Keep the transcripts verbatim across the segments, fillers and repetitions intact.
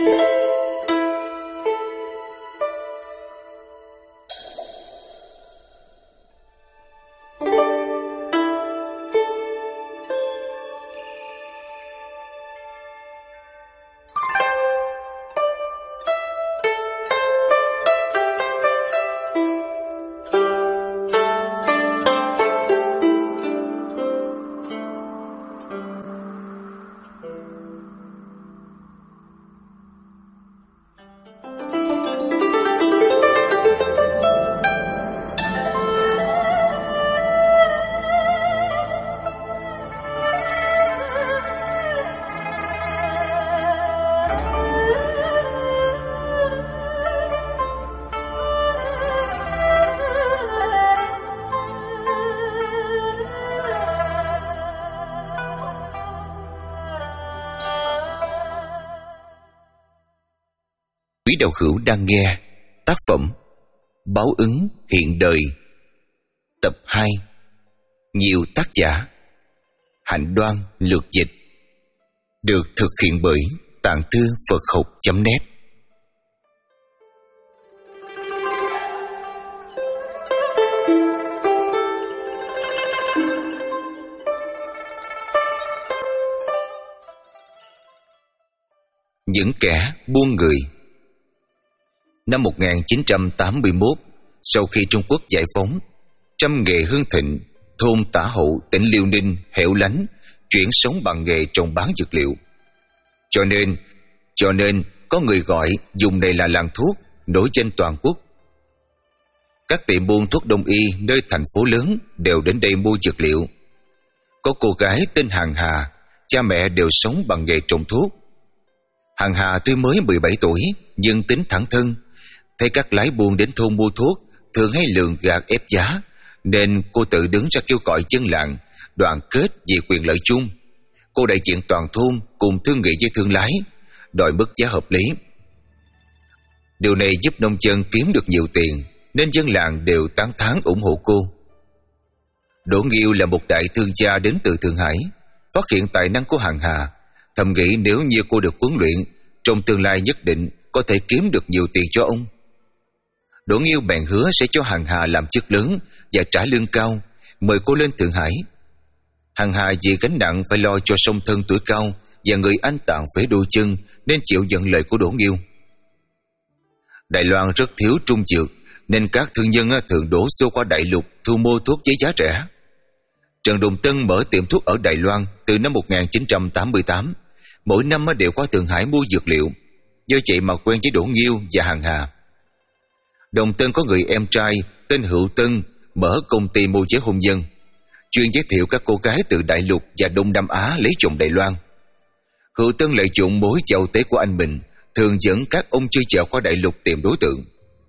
Quý đạo hữu đang nghe tác phẩm Báo ứng hiện đời, tập hai, nhiều tác giả, Hạnh Đoan lược dịch, được thực hiện bởi Tạng Thư Phật Học chấm net. Những kẻ buôn người. Năm một nghìn chín trăm tám mươi mốt, sau khi Trung Quốc giải phóng, trăm nghề hưng thịnh, thôn Tả Hậu, tỉnh Liêu Ninh hẻo lánh chuyển sống bằng nghề trồng bán dược liệu. Cho nên, cho nên có người gọi vùng này là làng thuốc nổi danh toàn quốc. Các tiệm buôn thuốc đông y nơi thành phố lớn đều đến đây mua dược liệu. Có cô gái tên Hằng Hà, cha mẹ đều sống bằng nghề trồng thuốc. Hằng Hà tuy mới mười bảy tuổi nhưng tính thẳng thừng. Thấy các lái buôn đến thôn mua thuốc thường hay lường gạt ép giá, nên cô tự đứng ra kêu gọi dân làng đoàn kết vì quyền lợi chung. Cô đại diện toàn thôn cùng thương nghị với thương lái, đòi mức giá hợp lý. Điều này giúp nông dân kiếm được nhiều tiền, nên dân làng đều tán thán ủng hộ cô. Đỗ Nghiêu là một đại thương gia đến từ Thượng Hải, phát hiện tài năng của Hằng Hà, thầm nghĩ nếu như cô được huấn luyện, trong tương lai nhất định có thể kiếm được nhiều tiền cho ông. Đỗ Nghiêu bèn hứa sẽ cho Hằng Hà làm chức lớn và trả lương cao, mời cô lên Thượng Hải. Hằng Hà vì gánh nặng phải lo cho song thân tuổi cao và người anh tàn phế đôi chân, nên chịu nhận lời của Đỗ Nghiêu. Đài Loan rất thiếu trung dược, nên các thương nhân thường đổ xô qua đại lục thu mua thuốc với giá rẻ. Trần Đồng Tân mở tiệm thuốc ở Đài Loan từ năm một nghìn chín trăm tám mươi tám, mỗi năm đều qua Thượng Hải mua dược liệu, do vậy mà quen với Đỗ Nghiêu và Hằng Hà. Đồng Tân có người em trai tên Hữu Tân mở công ty môi giới hôn nhân, chuyên giới thiệu các cô gái từ đại lục và Đông Nam Á lấy chồng Đài Loan. Hữu Tân lợi dụng mối giàu tế của anh mình, thường dẫn các ông chơi chợ qua đại lục tìm đối tượng.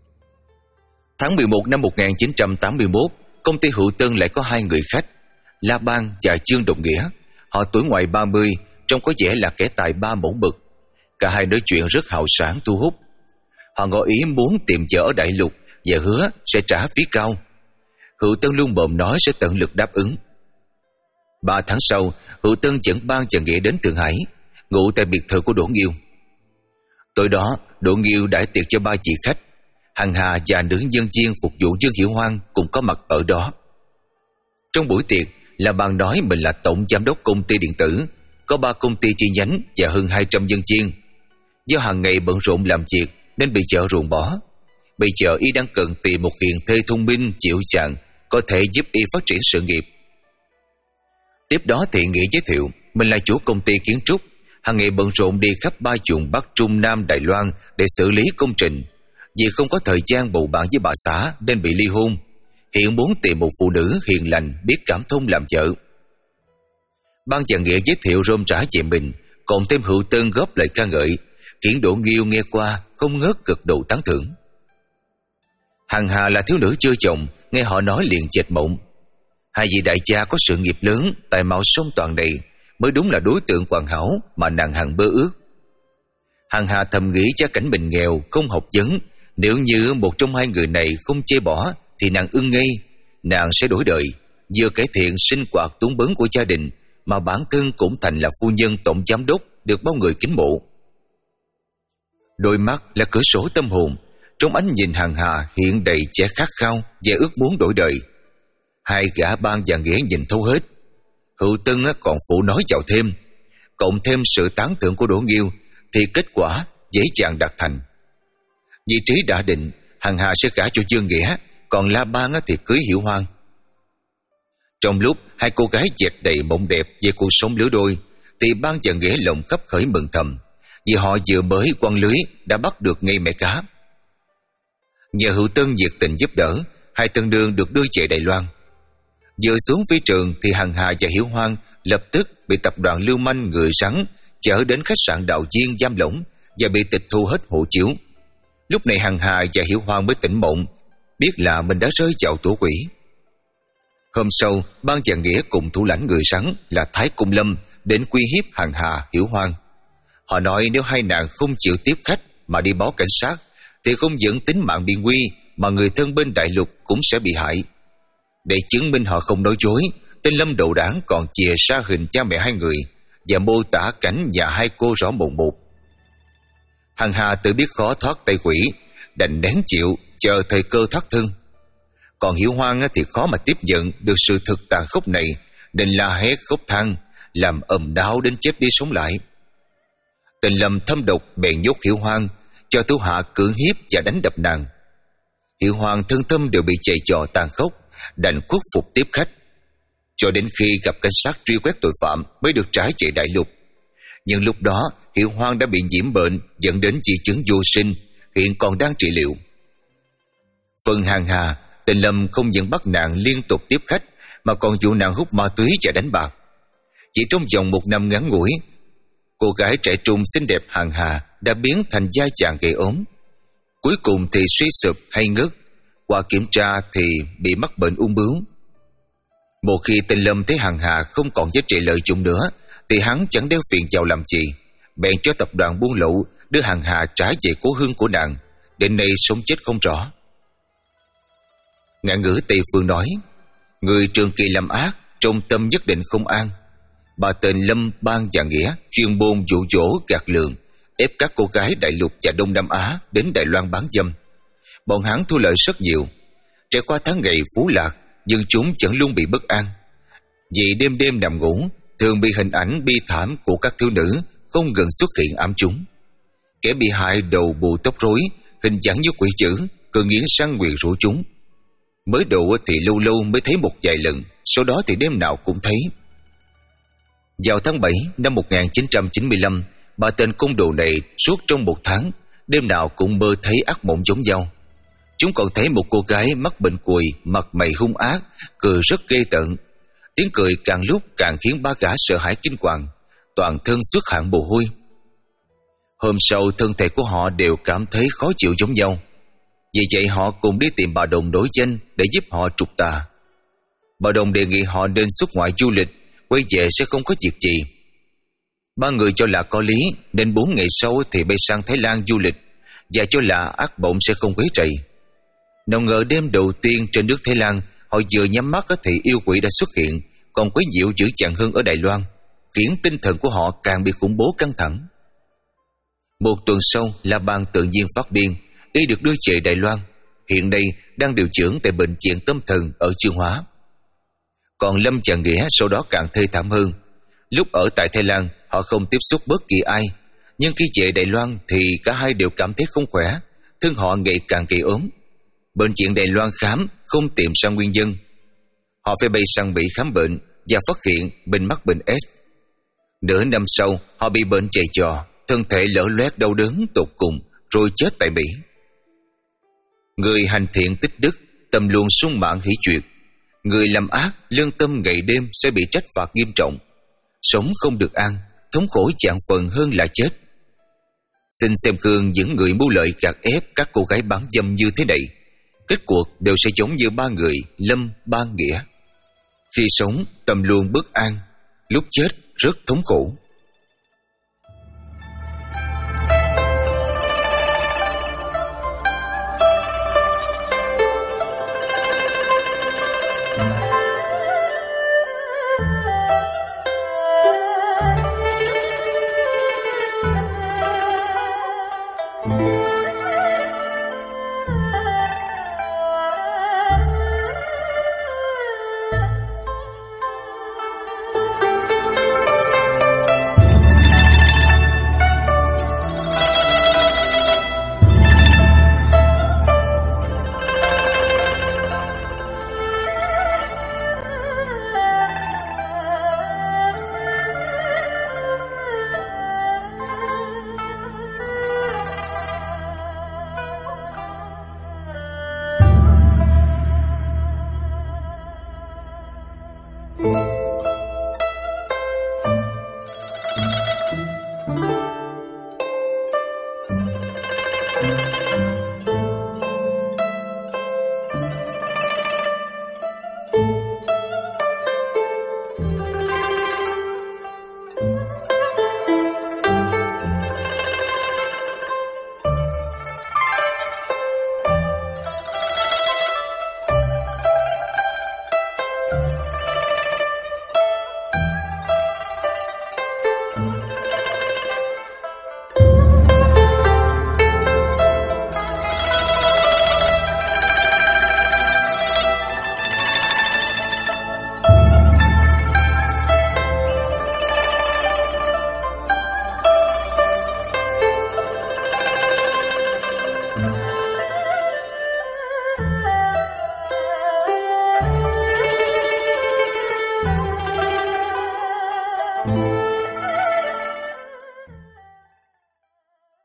Tháng mười một năm một nghìn chín trăm tám mươi mốt, công ty Hữu Tân lại có hai người khách, La Ban và Trương Đồng Nghĩa. Họ tuổi ngoài ba mươi, trông có vẻ là kẻ tài ba mẫu mực. Cả hai nói chuyện rất hào sảng thu hút. Họ ngỏ ý muốn tìm vợ ở đại lục và hứa sẽ trả phí cao. Hữu Tân luôn mồm nói sẽ tận lực đáp ứng. Ba tháng sau, Hữu Tân dẫn Ban và Nghĩa đến Thượng Hải, ngụ tại biệt thự của Đỗ Nghiêu. Tối đó, Đỗ Nghiêu đãi tiệc cho ba vị khách. Hằng Hà và nữ nhân viên phục vụ Dương Hiểu Hoan cùng có mặt ở đó. Trong buổi tiệc, là Ban nói mình là tổng giám đốc công ty điện tử, có ba công ty chi nhánh và hơn hai trăm nhân viên. Do hàng ngày bận rộn làm việc nên bị vợ ruồng bỏ. Bây giờ y đang cần tìm một hiền thê thông minh, chịu chàng, có thể giúp y phát triển sự nghiệp. Tiếp đó thì Nghĩa giới thiệu mình là chủ công ty kiến trúc, hàng ngày bận rộn đi khắp ba vùng Bắc Trung Nam Đài Loan để xử lý công trình. Vì không có thời gian bầu bạn với bà xã nên bị ly hôn. Hiện muốn tìm một phụ nữ hiền lành, biết cảm thông làm vợ. Ban và Nghĩa giới thiệu rôm rã về mình, còn thêm Hữu Tân góp lời ca ngợi, khiến Đỗ Nghiêu nghe qua không ngớt gật đầu tán thưởng. Hằng Hà là thiếu nữ chưa chồng, nghe họ nói liền chệch mộng. Hai vị đại gia có sự nghiệp lớn, tài mạo song toàn này mới đúng là đối tượng hoàn hảo mà nàng hằng mơ ước. Hằng Hà thầm nghĩ gia cảnh mình nghèo, không học vấn, nếu như một trong hai người này không chê bỏ thì nàng ưng ngay, nàng sẽ đổi đời, vừa cải thiện sinh hoạt túng bấn của gia đình, mà bản thân cũng thành là phu nhân tổng giám đốc được bao người kính mộ. Đôi mắt là cửa sổ tâm hồn, trong ánh nhìn Hằng Hà hiện đầy vẻ khát khao và ước muốn đổi đời. Hai gã Ban và Nghĩa nhìn thấu hết. Hữu Tân còn phụ nói vào thêm, cộng thêm sự tán thưởng của Đỗ Nghiêu thì kết quả dễ dàng đạt thành. Vị trí đã định, Hằng Hà sẽ gả cho Dương Nghĩa, còn La Ban thì cưới Hiểu Hoang. Trong lúc hai cô gái dệt đầy mộng đẹp về cuộc sống lứa đôi, thì Ban và Nghĩa lòng khấp khởi mừng thầm, vì họ vừa mới quăng lưới đã bắt được ngay mẻ cá. Nhờ Hữu Tân nhiệt tình giúp đỡ, hai tân đương được đưa về Đài Loan. Vừa xuống phi trường thì Hằng Hà và Hiểu Hoang lập tức bị tập đoàn lưu manh người rắn chở đến khách sạn Đạo Viên giam lỏng và bị tịch thu hết hộ chiếu. Lúc này Hằng Hà và Hiểu Hoang mới tỉnh mộng, biết là mình đã rơi vào tổ quỷ. Hôm sau, Ban và Nghĩa cùng thủ lãnh người rắn là Thái Cung Lâm đến uy hiếp Hằng Hà, Hiểu Hoang. Họ nói nếu hai nàng không chịu tiếp khách mà đi báo cảnh sát thì không những tính mạng bị nguy mà người thân bên đại lục cũng sẽ bị hại. Để chứng minh họ không nói dối, tên Lâm đầu đảng còn chìa ra hình cha mẹ hai người và mô tả cảnh nhà hai cô rõ mồn một. Hằng Hà tự biết khó thoát tay quỷ, đành nén chịu chờ thời cơ thoát thân. Còn Hiểu Hoang thì khó mà tiếp nhận được sự thực tàn khốc này, nên la hét khóc than, làm ầm đau đến chết đi sống lại. Tên Lâm thâm độc bèn nhốt Hiểu Hoang, cho thủ hạ cưỡng hiếp và đánh đập nàng. Hiểu Hoang thân tâm đều bị giày vò tàn khốc, đành khuất phục tiếp khách, cho đến khi gặp cảnh sát truy quét tội phạm mới được trả về đại lục. Nhưng lúc đó Hiểu Hoang đã bị nhiễm bệnh dẫn đến di chứng vô sinh, hiện còn đang trị liệu. Phần Hằng Hà, tên Lâm không những bắt nàng liên tục tiếp khách mà còn dụ nàng hút ma túy và đánh bạc. Chỉ trong vòng một năm ngắn ngủi, cô gái trẻ trung xinh đẹp Hằng Hà đã biến thành giai chàng gầy ốm. Cuối cùng thì suy sụp hay ngất, qua kiểm tra thì bị mắc bệnh ung bướu. Một khi tên Lâm thấy Hằng Hà không còn giá trị lợi dụng nữa thì hắn chẳng đeo phiền vào làm gì, bèn cho tập đoàn buôn lậu đưa Hằng Hà trả về cố hương của nàng, đến nay sống chết không rõ. Ngạn ngữ Tây Phương nói, người trường kỳ làm ác, trong tâm nhất định không an. Ba tên Lâm, Ban và Nghĩa chuyên môn dụ dỗ gạt lường, ép các cô gái đại lục và Đông Nam Á đến Đài Loan bán dâm. Bọn hắn thu lợi rất nhiều, trải qua tháng ngày phú lạc, nhưng chúng vẫn luôn bị bất an. Vì đêm đêm nằm ngủ, thường bị hình ảnh bi thảm của các thiếu nữ không ngừng xuất hiện ám chúng. Kẻ bị hại đầu bù tóc rối, hình dáng như quỷ dữ, cứ nghiến răng nguyền rủa chúng. Mới đầu thì lâu lâu mới thấy một vài lần, sau đó thì đêm nào cũng thấy. Vào tháng bảy năm một nghìn chín trăm chín mươi lăm, ba tên côn đồ này suốt trong một tháng, đêm nào cũng mơ thấy ác mộng giống nhau. Chúng còn thấy một cô gái mắc bệnh cùi, mặt mày hung ác, cười rất ghê tởm. Tiếng cười càng lúc càng khiến ba gã sợ hãi kinh hoàng, toàn thân xuất hạng mồ hôi. Hôm sau thân thể của họ đều cảm thấy khó chịu giống nhau. Vì vậy họ cùng đi tìm bà Đồng đối danh để giúp họ trục tà. Bà Đồng đề nghị họ nên xuất ngoại du lịch, quay về sẽ không có việc gì. Ba người cho là có lý, nên bốn ngày sau thì bay sang Thái Lan du lịch, và cho là ác mộng sẽ không quấy rầy. Nào ngờ đêm đầu tiên trên nước Thái Lan, họ vừa nhắm mắt thì yêu quỷ đã xuất hiện, còn quấy nhiễu dữ dằn hơn ở Đài Loan, khiến tinh thần của họ càng bị khủng bố căng thẳng. Một tuần sau, La Ban tự nhiên phát điên, y được đưa về Đài Loan, hiện nay đang điều dưỡng tại bệnh viện tâm thần ở Chương Hóa. Còn Lâm và Nghĩa sau đó càng thê thảm hơn. Lúc ở tại Thái Lan, họ không tiếp xúc bất kỳ ai, nhưng khi về Đài Loan thì cả hai đều cảm thấy không khỏe, thân họ ngày càng gầy ốm. Bệnh viện Đài Loan khám không tìm ra nguyên nhân. Họ phải bay sang Mỹ khám bệnh và phát hiện mình mắc bệnh S. Nửa năm sau, họ bị bệnh chày trò, thân thể lở loét đau đớn tột cùng, rồi chết tại Mỹ. Người hành thiện tích đức, tâm luôn sung mãn hỷ duyệt. Người làm ác, lương tâm ngày đêm sẽ bị trách phạt nghiêm trọng. Sống không được an, thống khổ chạng phần hơn là chết. Xin xem gương những người mưu lợi gạt ép các cô gái bán dâm như thế này. Kết cuộc đều sẽ giống như ba người Lâm, Ban, Nghĩa. Khi sống, tâm luôn bất an, lúc chết rất thống khổ.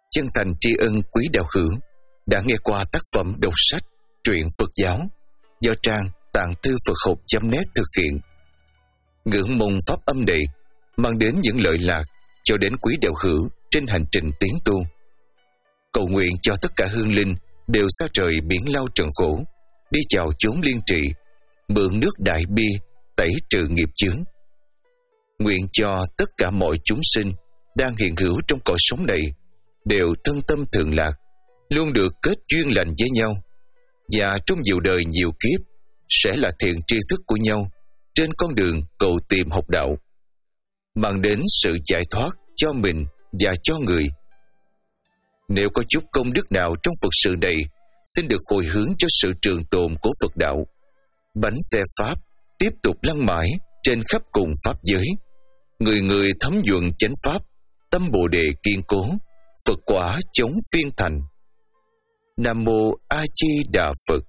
chân thành tri ân quý đạo hữu đã nghe qua tác phẩm đọc sách truyện Phật giáo do trang tạng thư Phật học chấm net thực hiện. Ngưỡng mong pháp âm này mang đến những lợi lạc cho đến quý đạo hữu trên hành trình tiến tu. Cầu nguyện cho tất cả hương linh đều xa trời biển lao trần khổ, đi chào chốn liên trị, mượn nước đại bi tẩy trừ nghiệp chướng. Nguyện cho tất cả mọi chúng sinh đang hiện hữu trong cõi sống này đều thân tâm thường lạc, luôn được kết duyên lành với nhau, và trong nhiều đời nhiều kiếp sẽ là thiện tri thức của nhau trên con đường cầu tìm học đạo, mang đến sự giải thoát cho mình và cho người. Nếu có chút công đức nào trong Phật sự này, xin được hồi hướng cho sự trường tồn của Phật đạo. Bánh xe Pháp tiếp tục lăn mãi trên khắp cùng Pháp giới. Người người thấm nhuần chánh Pháp, tâm Bồ Đề kiên cố, Phật quả chống phiên thành. Nam Mô A Di Đà Phật.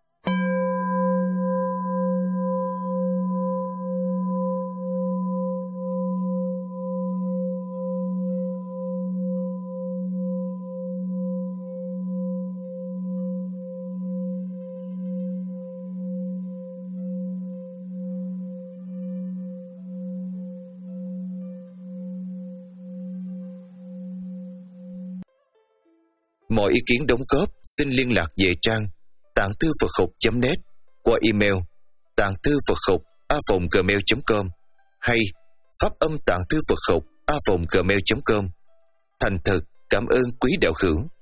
Mọi ý kiến đóng góp xin liên lạc về trang tạng thư Phật học chấm net qua email tạng thư Phật học a vòng gmail chấm com hay pháp âm tạng thư Phật học a vòng gmail chấm com. Thành thật cảm ơn quý đạo hữu.